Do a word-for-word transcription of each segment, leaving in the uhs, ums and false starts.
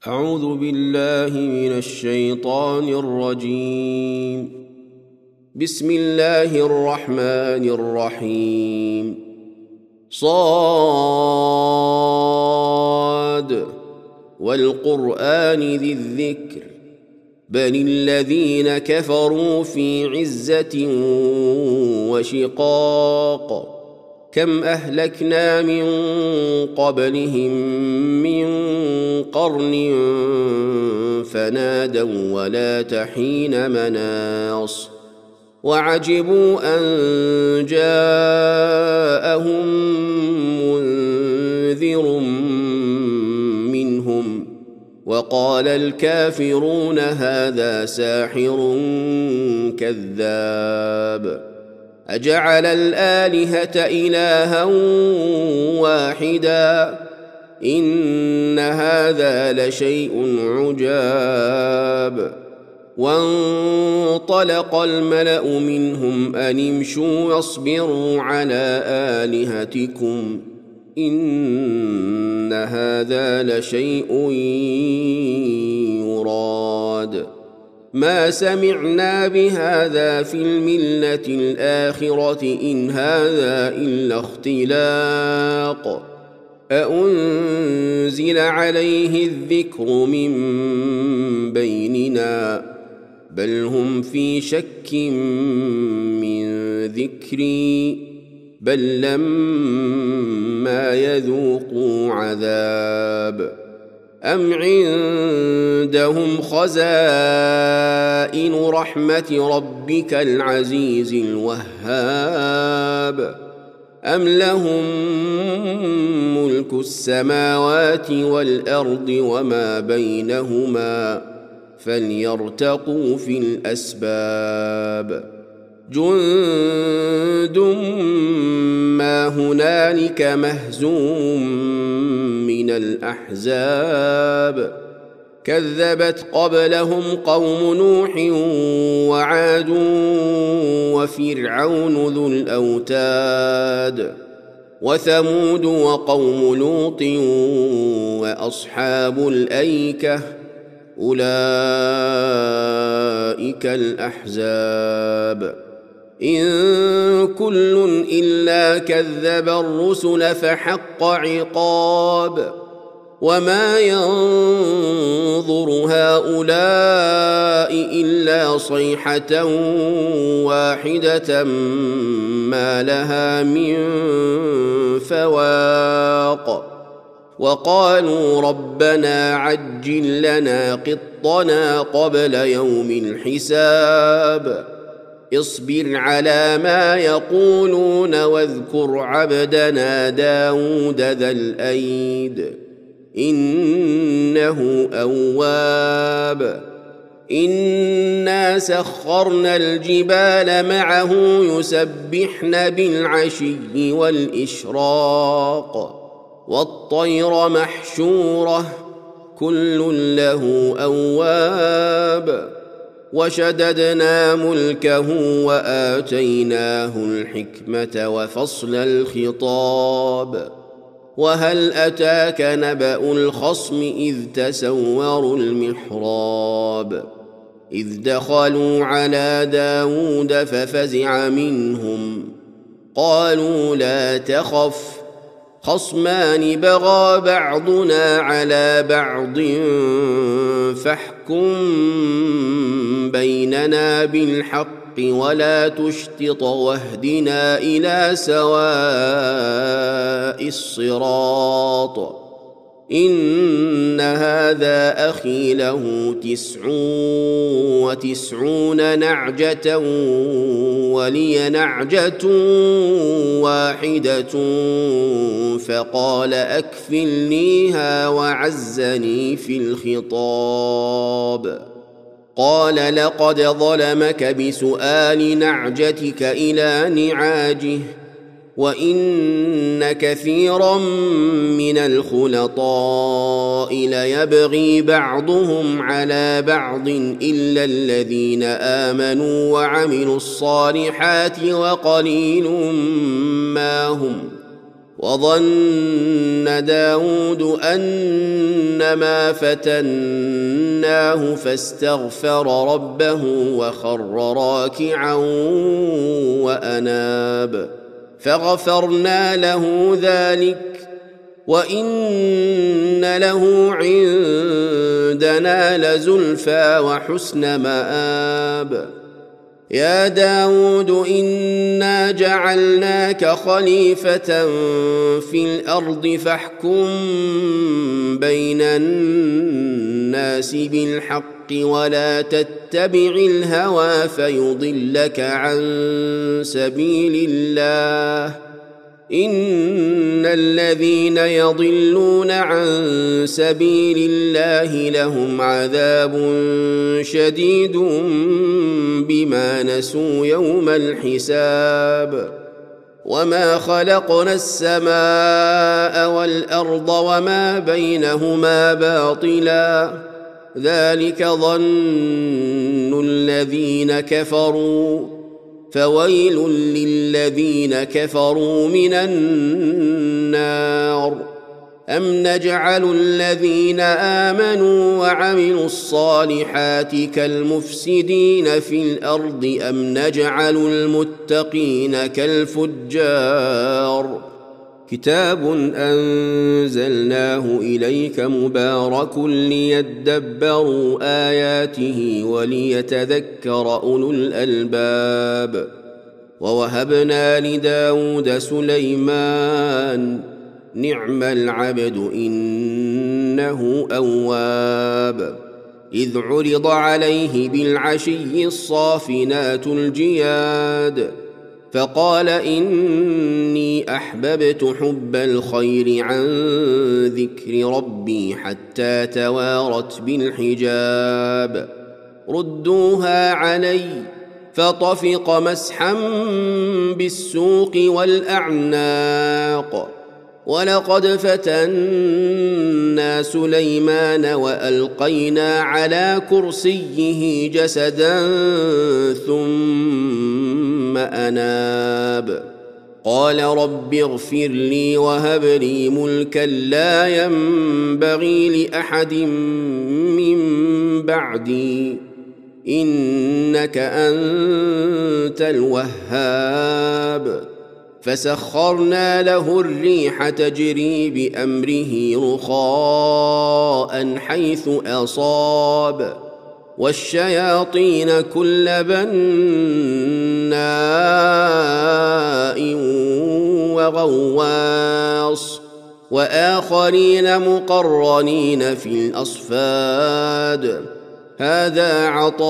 أعوذ بالله من الشيطان الرجيم. بسم الله الرحمن الرحيم. صاد والقرآن ذي الذكر بل الذين كفروا في عزة وشقاق كم أهلكنا من قبلهم من قرن فنادوا ولا تحين مناص وعجبوا أن جاءهم منذر منهم وقال الكافرون هذا ساحر كذاب أجعل الآلهة إلها واحدا إن هذا لشيء عجاب وانطلق الملأ منهم أن امشوا واصبروا على آلهتكم إن هذا لشيء يراد ما سمعنا بهذا في الملة الآخرة إن هذا إلا اختلاق أأنزل عليه الذكر من بيننا بل هم في شك من ذكري بل لما يذوقوا عذاب أم عندهم خزائن رحمة ربك العزيز الوهاب أم لهم ملك السماوات والأرض وما بينهما فليرتقوا في الأسباب جند ما هنالك مهزوم من الأحزاب كذبت قبلهم قوم نوح وعاد وفرعون ذو الأوتاد وثمود وقوم لوط وأصحاب الأيكة أولئك الأحزاب إن كل إلا كذب الرسل فحق عقاب وما ينظر هؤلاء إلا صيحة واحدة ما لها من فواق وقالوا ربنا عجل لنا قطنا قبل يوم الحساب اصبر على ما يقولون واذكر عبدنا داود ذا الأيد إنه أواب إنا سخرنا الجبال معه يسبحن بالعشي والإشراق والطير محشورة كل له أواب وشددنا ملكه وآتيناه الحكمة وفصل الخطاب وهل أتاك نبأ الخصم إذ تسوروا المحراب إذ دخلوا على داود ففزع منهم قالوا لا تخف خصمان بغى بعضنا على بعض فاحكم بيننا بالحق ولا تشطط واهدنا إلى سواء الصراط إن هذا أخي له تسع وتسعون نعجة ولي نعجة واحدة فقال أكفلنيها وعزني في الخطاب قال لقد ظلمك بسؤال نعجتك إلى نعاجه وإن كثيرا من الخلطاء ليبغي بعضهم على بعض إلا الذين آمنوا وعملوا الصالحات وقليل ما هم وظن داود أنما فتناه فاستغفر ربه وخر راكعا وأناب فغفرنا له ذلك وإن له عندنا لزلفى وحسن مآب يا داود إنا جعلناك خليفة في الأرض فاحكم بين الناس بالحق ولا تتبع الهوى فيضلك عن سبيل الله إن الذين يضلون عن سبيل الله لهم عذاب شديد بما نسوا يوم الحساب وما خلقنا السماء والأرض وما بينهما باطلا ذلك ظن الذين كفروا فويل للذين كفروا من النار أم نجعل الذين آمنوا وعملوا الصالحات كالمفسدين في الأرض أم نجعل المتقين كالفجار كتاب أنزلناه إليك مبارك ليدبروا آياته وليتذكر أولو الألباب ووهبنا لداود سليمان نعم العبد إنه أواب إذ عرض عليه بالعشي الصافنات الجياد فقال إني أحببت حب الخير عن ذكر ربي حتى توارت بالحجاب ردوها علي فطفق مسحا بالسوق والأعناق ولقد فتنا سليمان وألقينا على كرسيه جسدا ثم أناب قال رب اغفر لي وهب لي ملكا لا ينبغي لأحد من بعدي إنك أنت الوهاب فسخرنا له الريح تجري بأمره رخاء حيث أصاب والشياطين كل بناء وغواص وآخرين مقرنين في الأصفاد هذا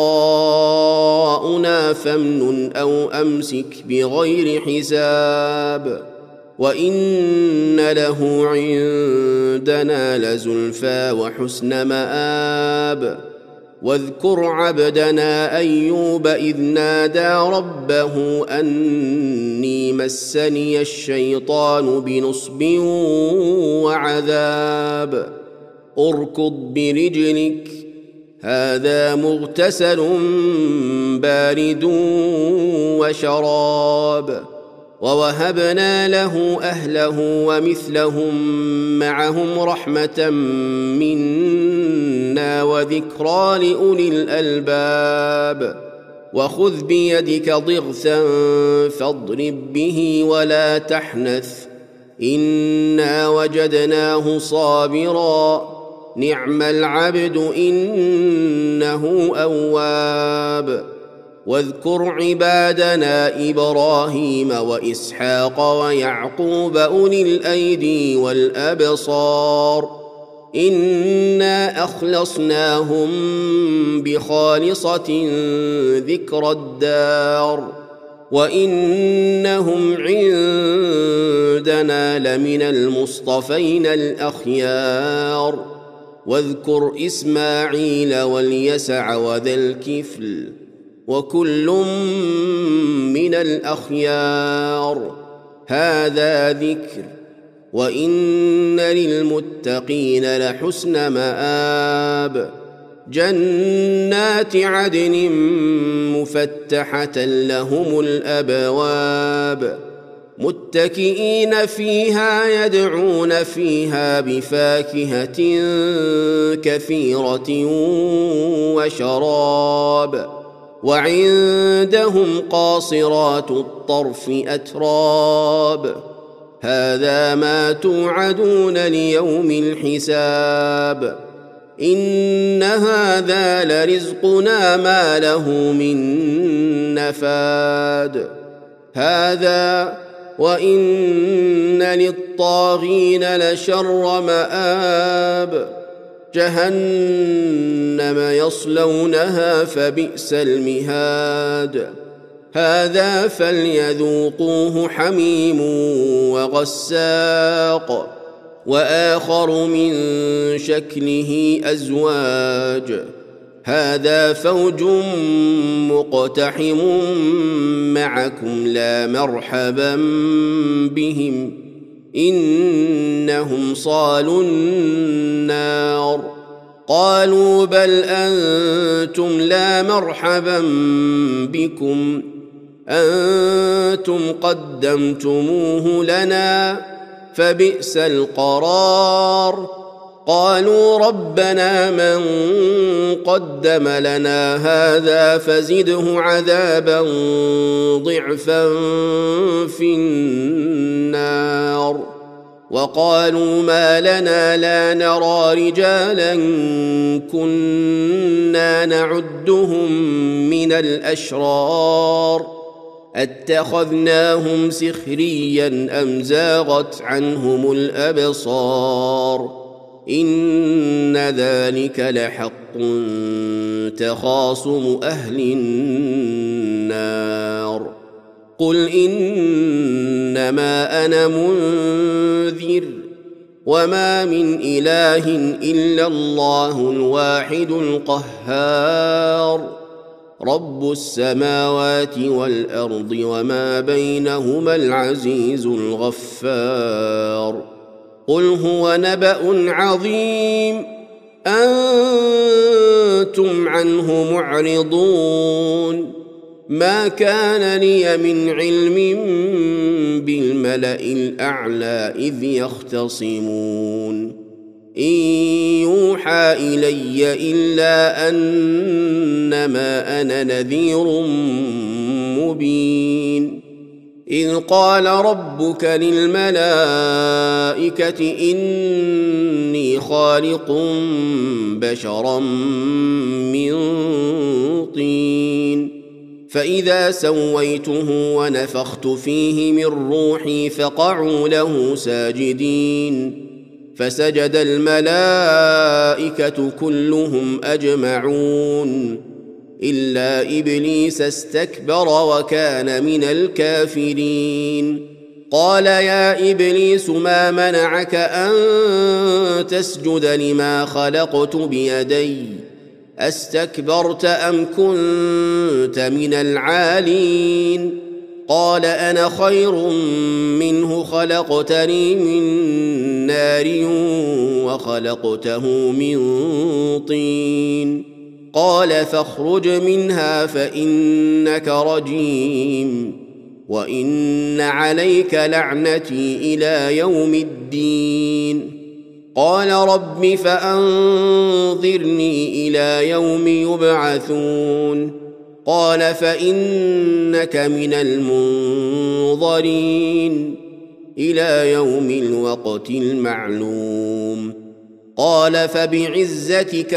عطاؤنا فامنن أو أمسك بغير حساب وإن له عندنا لزلفى وحسن مآب واذكر عبدنا أيوب إذ نادى ربه أني مسني الشيطان بنصب وعذاب اركض برجلك هذا مغتسل بارد وشراب ووهبنا له أهله ومثلهم معهم رحمة منا وذكرى لأولي الألباب وخذ بيدك ضغثا فاضرب به ولا تحنث إنا وجدناه صابرا نعم العبد إنه أواب واذكر عبادنا إبراهيم وإسحاق ويعقوب أولي الأيدي والأبصار إنا أخلصناهم بخالصة ذكر الدار وإنهم عندنا لمن المصطفين الأخيار واذكر إسماعيل واليسع وذا الكفل وكل من الأخيار هذا ذكر وإن للمتقين لحسن مآب جنات عدن مفتحة لهم الأبواب متكئين فيها يدعون فيها بفاكهة كثيرة وشراب وعندهم قاصرات الطرف أتراب هذا ما توعدون ليوم الحساب إن هذا لرزقنا ما له من نفاد هذا وإن للطاغين لشر مآب جهنم يصلونها فبئس المهاد هذا فليذوقوه حميم وغساق وآخر من شكله أزواج هذا فوج مقتحم معكم لا مرحبا بهم إنهم صالوا النار قالوا بل أنتم لا مرحبا بكم أنتم قدمتموه لنا فبئس القرار قالوا ربنا من قدم لنا هذا فزده عذابا ضعفا في النار وقالوا ما لنا لا نرى رجالا كنا نعدهم من الأشرار اتخذناهم سخريا أم زاغت عنهم الأبصار إن ذلك لحق تخاصم أهل النار قل إنما أنا منذر وما من إله إلا الله الواحد القهار رب السماوات والأرض وما بينهما العزيز الغفار قل هو نبأ عظيم أنتم عنه معرضون ما كان لي من علم بالملأ الأعلى إذ يختصمون إن يوحى إلي إلا أنما أنا نذير مبين إذ قال ربك للملائكة إني خالق بشرا من طين فإذا سويته ونفخت فيه من روحي فقعوا له ساجدين فسجد الملائكة كلهم أجمعون إلا إبليس استكبر وكان من الكافرين قال يا إبليس ما منعك أن تسجد لما خلقت بيدي أستكبرت أم كنت من العالين قال أنا خير منه خلقتني من نار وخلقته من طين قال فاخرج منها فإنك رجيم وإن عليك لعنتي إلى يوم الدين قال رب فأنظرني إلى يوم يبعثون قال فإنك من المنظرين إلى يوم الوقت المعلوم قال فبعزتك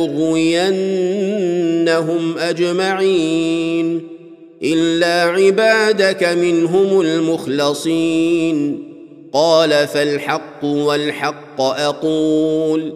لأغوينهم أجمعين إلا عبادك منهم المخلصين قال فالحق والحق أقول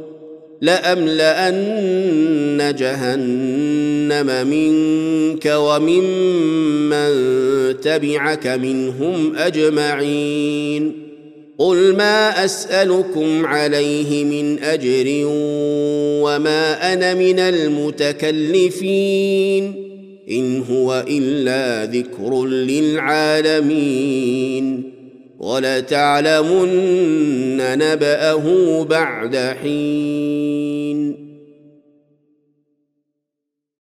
لأملأن جهنم منك وممن تبعك منهم أجمعين قل ما أسألكم عليه من أجر وما أنا من المتكلفين إن هو إلا ذكر للعالمين ولتعلمن نبأه بعد حين